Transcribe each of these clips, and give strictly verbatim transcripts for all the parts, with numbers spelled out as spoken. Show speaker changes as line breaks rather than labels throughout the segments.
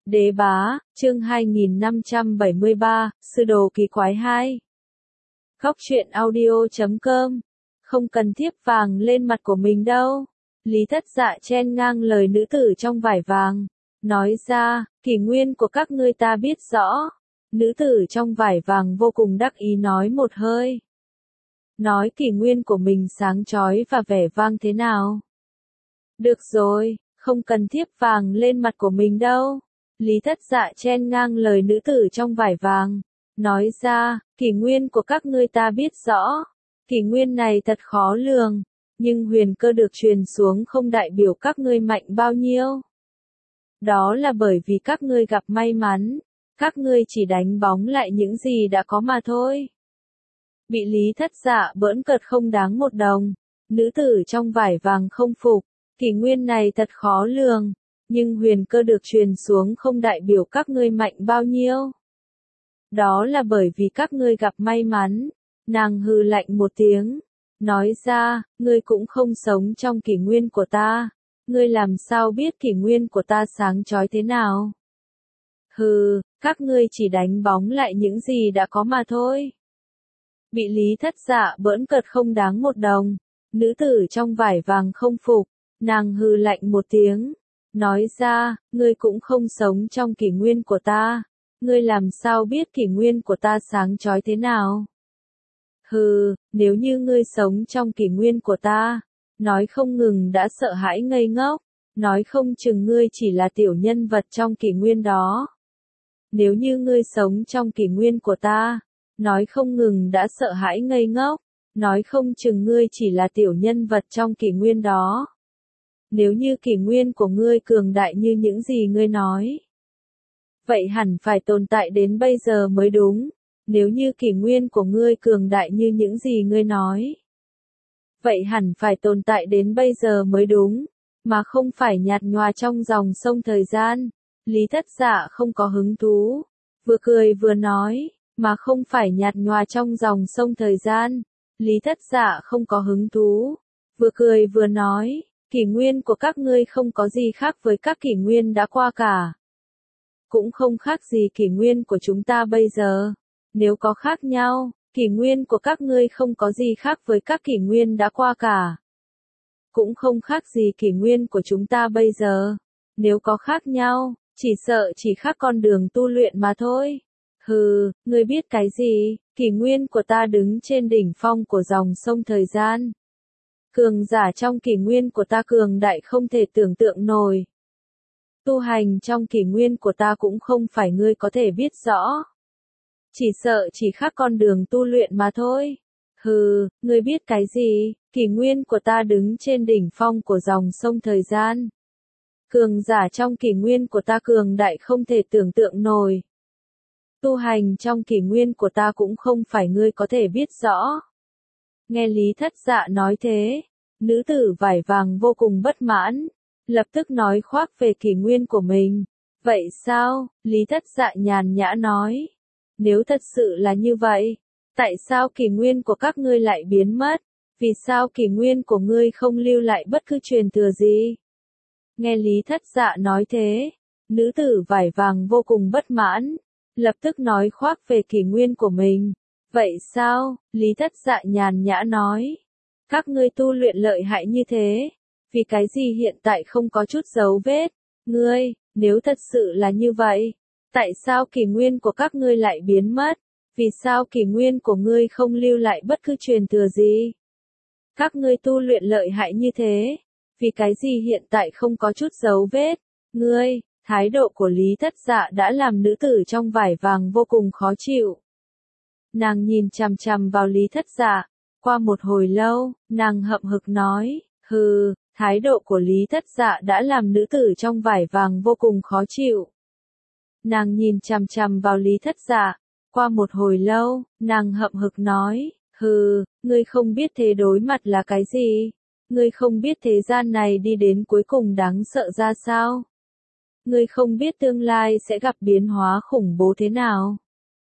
Đế bá, chương hai nghìn năm trăm bảy mươi ba, sư đồ kỳ quái hai. Góc truyện audio chấm com. Không cần thiếp vàng lên mặt của mình đâu. Lý Thất Dạ chen ngang lời nữ tử trong vải vàng. Nói ra, kỷ nguyên của các ngươi ta biết rõ. Nữ tử trong vải vàng vô cùng đắc ý nói một hơi. Nói kỷ nguyên của mình sáng chói và vẻ vang thế nào. Được rồi, không cần thiếp vàng lên mặt của mình đâu. Lý Thất Dạ chen ngang lời nữ tử trong vải vàng. Nói ra, kỷ nguyên của các ngươi ta biết rõ. Kỷ nguyên này thật khó lường. Nhưng huyền cơ được truyền xuống không đại biểu các ngươi mạnh bao nhiêu. Đó là bởi vì các ngươi gặp may mắn. Các ngươi chỉ đánh bóng lại những gì đã có mà thôi. Bị Lý Thất Dạ bỡn cợt không đáng một đồng. Nữ tử trong vải vàng không phục. Kỷ nguyên này thật khó lường. Nhưng huyền cơ được truyền xuống không đại biểu các ngươi mạnh bao nhiêu. Đó là bởi vì các ngươi gặp may mắn. Nàng hừ lạnh một tiếng. Nói ra, ngươi cũng không sống trong kỷ nguyên của ta. Ngươi làm sao biết kỷ nguyên của ta sáng chói thế nào? Hừ, các ngươi chỉ đánh bóng lại những gì đã có mà thôi. Bị Lý Thất Dạ bỡn cợt không đáng một đồng. Nữ tử trong vải vàng không phục. Nàng hừ lạnh một tiếng. Nói ra, ngươi cũng không sống trong kỷ nguyên của ta. Ngươi làm sao biết kỷ nguyên của ta sáng chói thế nào? Hừ, nếu như ngươi sống trong kỷ nguyên của ta, nói không ngừng đã sợ hãi ngây ngốc, nói không chừng ngươi chỉ là tiểu nhân vật trong kỷ nguyên đó. Nếu như ngươi sống trong kỷ nguyên của ta, nói không ngừng đã sợ hãi ngây ngốc, nói không chừng ngươi chỉ là tiểu nhân vật trong kỷ nguyên đó. Nếu như kỷ nguyên của ngươi cường đại như những gì ngươi nói, vậy hẳn phải tồn tại đến bây giờ mới đúng. Nếu như kỷ nguyên của ngươi cường đại như những gì ngươi nói, vậy hẳn phải tồn tại đến bây giờ mới đúng, mà không phải nhạt nhòa trong dòng sông thời gian. Lý Thất Dạ không có hứng thú, vừa cười vừa nói, mà không phải nhạt nhòa trong dòng sông thời gian. Lý Thất Dạ không có hứng thú, vừa cười vừa nói, kỷ nguyên của các ngươi không có gì khác với các kỷ nguyên đã qua cả. Cũng không khác gì kỷ nguyên của chúng ta bây giờ. Nếu có khác nhau, kỷ nguyên của các ngươi không có gì khác với các kỷ nguyên đã qua cả. Cũng không khác gì kỷ nguyên của chúng ta bây giờ. Nếu có khác nhau, chỉ sợ chỉ khác con đường tu luyện mà thôi. Hừ, ngươi biết cái gì? Kỷ nguyên của ta đứng trên đỉnh phong của dòng sông thời gian. Cường giả trong kỷ nguyên của ta cường đại không thể tưởng tượng nổi. Tu hành trong kỷ nguyên của ta cũng không phải ngươi có thể biết rõ. Chỉ sợ chỉ khác con đường tu luyện mà thôi. Hừ, ngươi biết cái gì? Kỷ nguyên của ta đứng trên đỉnh phong của dòng sông thời gian. Cường giả trong kỷ nguyên của ta cường đại không thể tưởng tượng nổi. Tu hành trong kỷ nguyên của ta cũng không phải ngươi có thể biết rõ. Nghe Lý Thất Dạ nói thế, nữ tử vải vàng vô cùng bất mãn, lập tức nói khoác về kỷ nguyên của mình. Vậy sao? Lý Thất Dạ nhàn nhã nói. Nếu thật sự là như vậy, tại sao kỷ nguyên của các ngươi lại biến mất? Vì sao kỷ nguyên của ngươi không lưu lại bất cứ truyền thừa gì? Nghe Lý Thất Dạ nói thế, nữ tử vải vàng vô cùng bất mãn, lập tức nói khoác về kỷ nguyên của mình. Vậy sao? Lý Thất Dạ nhàn nhã nói. Các ngươi tu luyện lợi hại như thế, vì cái gì hiện tại không có chút dấu vết? Ngươi, nếu thật sự là như vậy, tại sao kỷ nguyên của các ngươi lại biến mất? Vì sao kỷ nguyên của ngươi không lưu lại bất cứ truyền thừa gì? Các ngươi tu luyện lợi hại như thế, vì cái gì hiện tại không có chút dấu vết? Ngươi, thái độ của Lý Thất Dạ đã làm nữ tử trong vải vàng vô cùng khó chịu. Nàng nhìn chằm chằm vào Lý Thất Dạ, qua một hồi lâu, nàng hậm hực nói, hừ, thái độ của Lý Thất Dạ đã làm nữ tử trong vải vàng vô cùng khó chịu. Nàng nhìn chằm chằm vào Lý Thất Dạ, qua một hồi lâu, nàng hậm hực nói, hừ, ngươi không biết thế đối mặt là cái gì? Ngươi không biết thế gian này đi đến cuối cùng đáng sợ ra sao? Ngươi không biết tương lai sẽ gặp biến hóa khủng bố thế nào?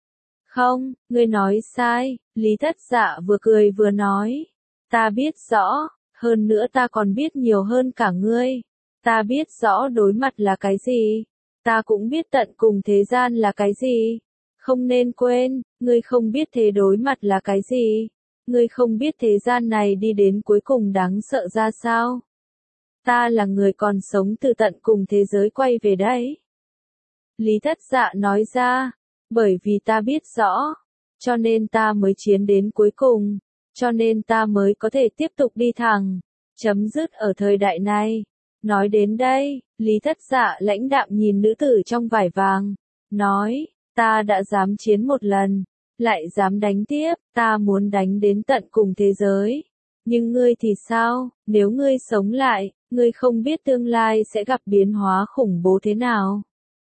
Không, ngươi nói sai. Lý Thất Dạ vừa cười vừa nói. Ta biết rõ, hơn nữa ta còn biết nhiều hơn cả ngươi. Ta biết rõ đối mặt là cái gì. ta cũng biết tận cùng thế gian là cái gì. Không nên quên, ngươi không biết thế đối mặt là cái gì. Ngươi không biết thế gian này đi đến cuối cùng đáng sợ ra sao. Ta là người còn sống từ tận cùng thế giới quay về đấy. Lý Thất Dạ nói ra, bởi vì ta biết rõ, cho nên ta mới chiến đến cuối cùng, cho nên ta mới có thể tiếp tục đi thẳng, chấm dứt ở thời đại này. Nói đến đây, Lý Thất Dạ lãnh đạm nhìn nữ tử trong vải vàng, nói, ta đã dám chiến một lần, lại dám đánh tiếp, ta muốn đánh đến tận cùng thế giới. Nhưng ngươi thì sao, nếu ngươi sống lại, ngươi không biết tương lai sẽ gặp biến hóa khủng bố thế nào.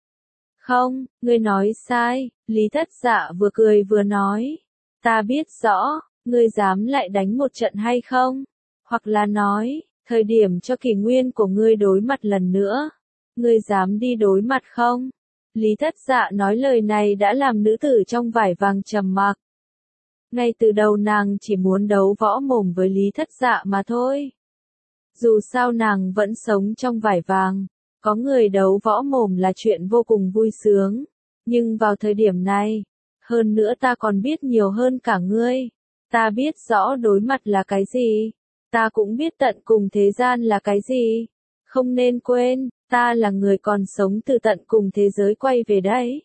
Không, ngươi nói sai, Lý Thất Dạ vừa cười vừa nói, ta biết rõ, ngươi dám lại đánh một trận hay không? Hoặc là nói, thời điểm cho kỷ nguyên của ngươi đối mặt lần nữa, ngươi dám đi đối mặt không? Lý Thất Dạ nói lời này đã làm nữ tử trong vải vàng trầm mặc. Ngay từ đầu nàng chỉ muốn đấu võ mồm với Lý Thất Dạ mà thôi. Dù sao nàng vẫn sống trong vải vàng, có người đấu võ mồm là chuyện vô cùng vui sướng. Nhưng vào thời điểm này, hơn nữa ta còn biết nhiều hơn cả ngươi. Ta biết rõ đối mặt là cái gì. Ta cũng biết tận cùng thế gian là cái gì. Không nên quên, ta là người còn sống từ tận cùng thế giới quay về đấy.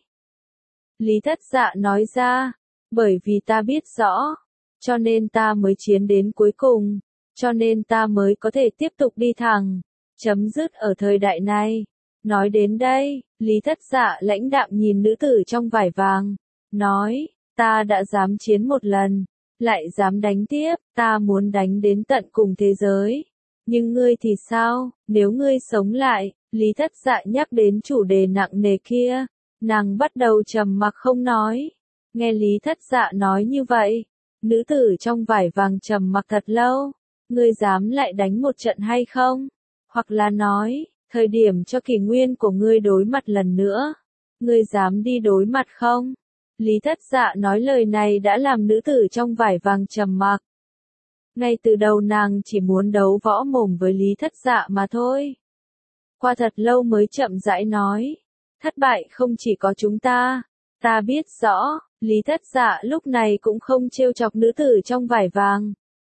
Lý Thất Dạ nói ra, bởi vì ta biết rõ, cho nên ta mới chiến đến cuối cùng, cho nên ta mới có thể tiếp tục đi thẳng, chấm dứt ở thời đại này. Nói đến đây, Lý Thất Dạ lãnh đạm nhìn nữ tử trong vải vàng, nói, ta đã dám chiến một lần, lại dám đánh tiếp, ta muốn đánh đến tận cùng thế giới. Nhưng ngươi thì sao, nếu ngươi sống lại, Lý Thất Dạ nhắc đến chủ đề nặng nề kia, nàng bắt đầu trầm mặc không nói. Nghe Lý Thất Dạ nói như vậy, nữ tử trong vải vàng trầm mặc thật lâu, ngươi dám lại đánh một trận hay không? Hoặc là nói, thời điểm cho kỷ nguyên của ngươi đối mặt lần nữa, ngươi dám đi đối mặt không? Lý Thất Dạ nói lời này đã làm nữ tử trong vải vàng trầm mặc. Ngay từ đầu nàng chỉ muốn đấu võ mồm với Lý Thất Dạ mà thôi. Qua thật lâu mới chậm rãi nói, thất bại không chỉ có chúng ta, ta biết rõ, Lý Thất Dạ lúc này cũng không trêu chọc nữ tử trong vải vàng.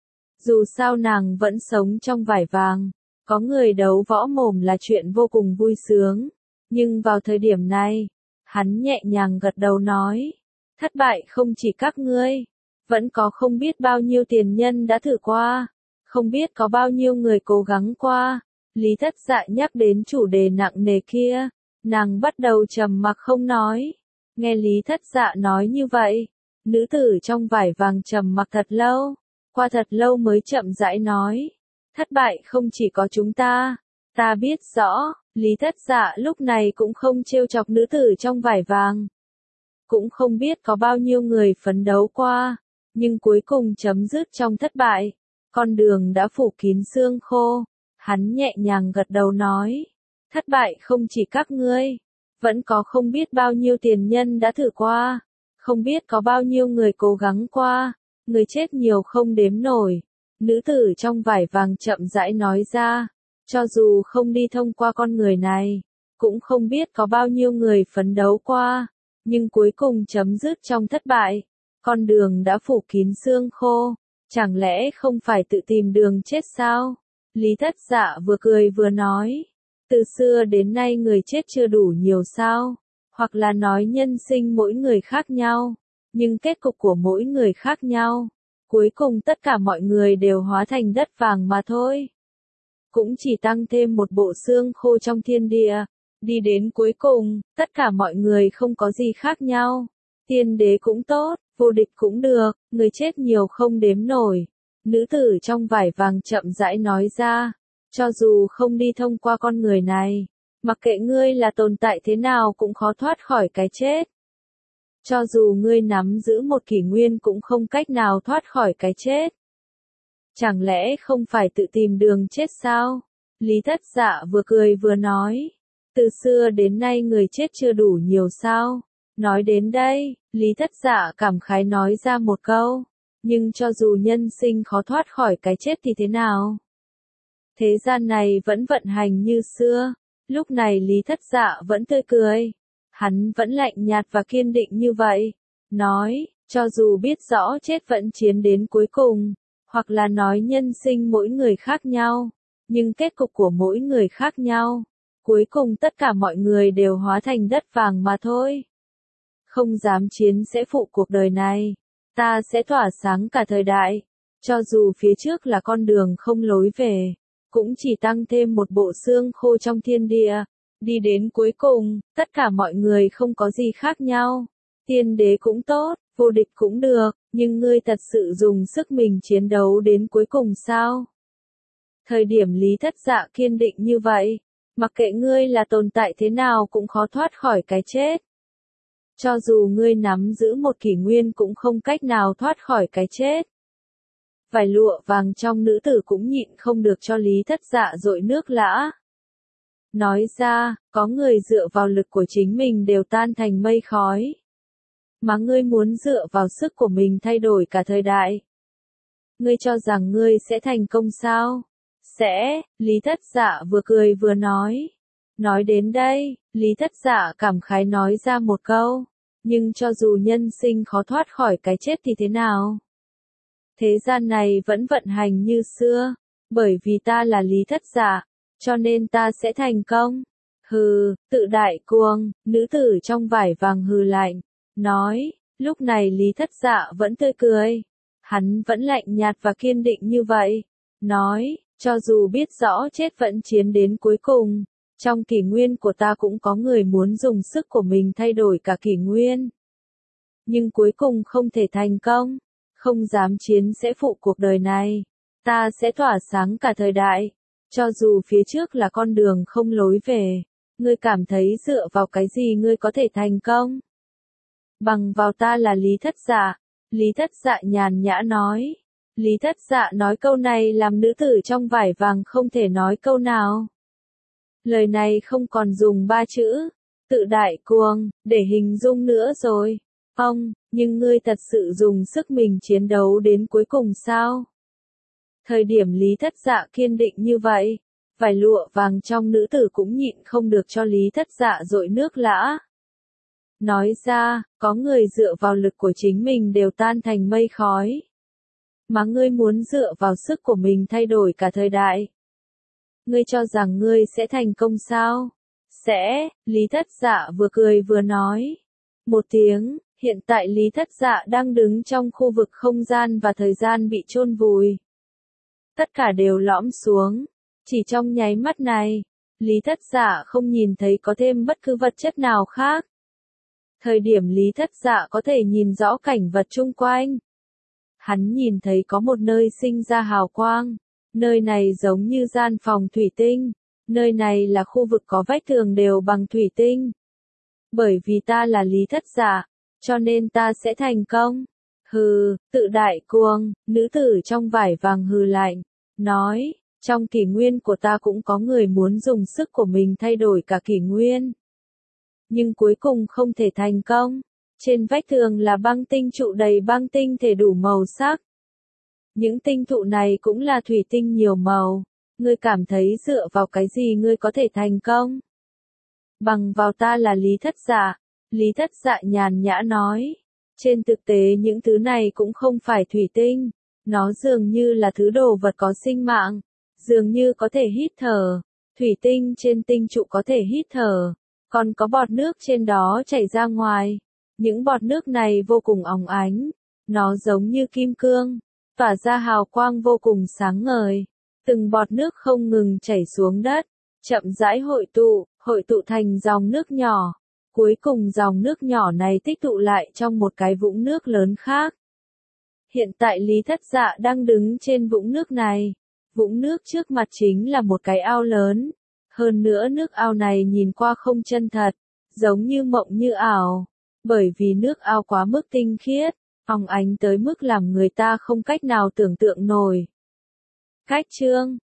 Dù sao nàng vẫn sống trong vải vàng, có người đấu võ mồm là chuyện vô cùng vui sướng. Nhưng vào thời điểm này, hắn nhẹ nhàng gật đầu nói, thất bại không chỉ các ngươi, vẫn có không biết bao nhiêu tiền nhân đã thử qua, không biết có bao nhiêu người cố gắng qua. Lý Thất Dạ nhắc đến chủ đề nặng nề kia, nàng bắt đầu trầm mặc không nói. Nghe Lý Thất Dạ nói như vậy, nữ tử trong vải vàng trầm mặc thật lâu, qua thật lâu mới chậm rãi nói, thất bại không chỉ có chúng ta, ta biết rõ, Lý Thất Dạ lúc này cũng không trêu chọc nữ tử trong vải vàng. Cũng không biết có bao nhiêu người phấn đấu qua, nhưng cuối cùng chấm dứt trong thất bại, con đường đã phủ kín xương khô. Hắn nhẹ nhàng gật đầu nói, thất bại không chỉ các ngươi, vẫn có không biết bao nhiêu tiền nhân đã thử qua, không biết có bao nhiêu người cố gắng qua, người chết nhiều không đếm nổi. Nữ tử trong vải vàng chậm rãi nói ra, cho dù không đi thông qua con người này, cũng không biết có bao nhiêu người phấn đấu qua, nhưng cuối cùng chấm dứt trong thất bại, con đường đã phủ kín xương khô, chẳng lẽ không phải tự tìm đường chết sao? Lý Thất Dạ vừa cười vừa nói, từ xưa đến nay người chết chưa đủ nhiều sao, hoặc là nói nhân sinh mỗi người khác nhau, nhưng kết cục của mỗi người khác nhau, cuối cùng tất cả mọi người đều hóa thành đất vàng mà thôi. Cũng chỉ tăng thêm một bộ xương khô trong thiên địa, đi đến cuối cùng, tất cả mọi người không có gì khác nhau, tiên đế cũng tốt, vô địch cũng được, người chết nhiều không đếm nổi. Nữ tử trong vải vàng chậm rãi nói ra, cho dù không đi thông qua con người này, mặc kệ ngươi là tồn tại thế nào cũng khó thoát khỏi cái chết. Cho dù ngươi nắm giữ một kỷ nguyên cũng không cách nào thoát khỏi cái chết. Chẳng lẽ không phải tự tìm đường chết sao? Lý Thất Dạ vừa cười vừa nói, từ xưa đến nay người chết chưa đủ nhiều sao? Nói đến đây, Lý Thất Dạ cảm khái nói ra một câu. Nhưng cho dù nhân sinh khó thoát khỏi cái chết thì thế nào? Thế gian này vẫn vận hành như xưa, Lúc này Lý Thất Dạ vẫn tươi cười. Hắn vẫn lạnh nhạt và kiên định như vậy. Nói, cho dù biết rõ chết vẫn chiến đến cuối cùng, hoặc là nói nhân sinh mỗi người khác nhau, nhưng kết cục của mỗi người khác nhau. Cuối cùng tất cả mọi người đều hóa thành đất vàng mà thôi. Không dám chiến sẽ phụ cuộc đời này. Ta sẽ tỏa sáng cả thời đại. Cho dù phía trước là con đường không lối về, cũng chỉ tăng thêm một bộ xương khô trong thiên địa. Đi đến cuối cùng, tất cả mọi người không có gì khác nhau. Tiên đế cũng tốt, vô địch cũng được, nhưng ngươi thật sự dùng sức mình chiến đấu đến cuối cùng sao? Thời điểm Lý Thất Dạ kiên định như vậy, mặc kệ ngươi là tồn tại thế nào cũng khó thoát khỏi cái chết. Cho dù ngươi nắm giữ một kỷ nguyên cũng không cách nào thoát khỏi cái chết. Vải lụa vàng trong nữ tử cũng nhịn không được cho Lý Thất Dạ dội nước lã. Nói ra, có người dựa vào lực của chính mình đều tan thành mây khói. Mà ngươi muốn dựa vào sức của mình thay đổi cả thời đại. Ngươi cho rằng ngươi sẽ thành công sao? Sẽ, Lý Thất Dạ vừa cười vừa nói. Nói đến đây, Lý Thất Dạ cảm khái nói ra một câu. Nhưng cho dù nhân sinh khó thoát khỏi cái chết thì thế nào? Thế gian này vẫn vận hành như xưa. Bởi vì ta là Lý Thất Dạ, cho nên ta sẽ thành công. Hừ, tự đại cuồng, nữ tử trong vải vàng hừ lạnh. Nói, lúc này Lý Thất Dạ vẫn tươi cười. Hắn vẫn lạnh nhạt và kiên định như vậy. Nói, cho dù biết rõ chết vẫn chiến đến cuối cùng, trong kỷ nguyên của ta cũng có người muốn dùng sức của mình thay đổi cả kỷ nguyên. Nhưng cuối cùng không thể thành công, không dám chiến sẽ phụ cuộc đời này. Ta sẽ tỏa sáng cả thời đại. Cho dù phía trước là con đường không lối về, ngươi cảm thấy dựa vào cái gì ngươi có thể thành công? Bằng vào ta là Lý Thất Dạ. Lý Thất Dạ nhàn nhã nói. Lý Thất Dạ nói câu này làm nữ tử trong vải vàng không thể nói câu nào. Lời này không còn dùng ba chữ, tự đại cuồng, để hình dung nữa rồi. Ông, nhưng ngươi thật sự dùng sức mình chiến đấu đến cuối cùng sao? Thời điểm Lý Thất Dạ kiên định như vậy, vải lụa vàng trong nữ tử cũng nhịn không được cho Lý Thất Dạ dội nước lã. Nói ra, có người dựa vào lực của chính mình đều tan thành mây khói. Mà ngươi muốn dựa vào sức của mình thay đổi cả thời đại. Ngươi cho rằng ngươi sẽ thành công sao? Sẽ, Lý Thất Dạ vừa cười vừa nói. Một tiếng, hiện tại Lý Thất Dạ đang đứng trong khu vực không gian và thời gian bị chôn vùi. Tất cả đều lõm xuống. Chỉ trong nháy mắt này, Lý Thất Dạ không nhìn thấy có thêm bất cứ vật chất nào khác. Thời điểm Lý Thất Dạ có thể nhìn rõ cảnh vật chung quanh. Hắn nhìn thấy có một nơi sinh ra hào quang. Nơi này giống như gian phòng thủy tinh. Nơi này là khu vực có vách tường đều bằng thủy tinh. Bởi vì ta là Lý Thất Dạ, cho nên ta sẽ thành công. Hừ, tự đại cuồng, nữ tử trong vải vàng hừ lạnh. Nói, trong kỷ nguyên của ta cũng có người muốn dùng sức của mình thay đổi cả kỷ nguyên. Nhưng cuối cùng không thể thành công. Trên vách tường là băng tinh trụ đầy băng tinh thể đủ màu sắc. Những tinh thụ này cũng là thủy tinh nhiều màu. Ngươi cảm thấy dựa vào cái gì ngươi có thể thành công? Bằng vào ta là Lý Thất Dạ. Lý Thất Dạ nhàn nhã nói. Trên thực tế những thứ này cũng không phải thủy tinh. Nó dường như là thứ đồ vật có sinh mạng. Dường như có thể hít thở. Thủy tinh trên tinh trụ có thể hít thở. Còn có bọt nước trên đó chảy ra ngoài. Những bọt nước này vô cùng óng ánh. Nó giống như kim cương. Tỏa ra hào quang vô cùng sáng ngời. Từng bọt nước không ngừng chảy xuống đất. Chậm rãi hội tụ, hội tụ thành dòng nước nhỏ. Cuối cùng dòng nước nhỏ này tích tụ lại trong một cái vũng nước lớn khác. Hiện tại Lý Thất Dạ đang đứng trên vũng nước này. Vũng nước trước mặt chính là một cái ao lớn. Hơn nữa nước ao này nhìn qua không chân thật, giống như mộng như ảo. Bởi vì nước ao quá mức tinh khiết, óng ánh tới mức làm người ta không cách nào tưởng tượng nổi. Cách chương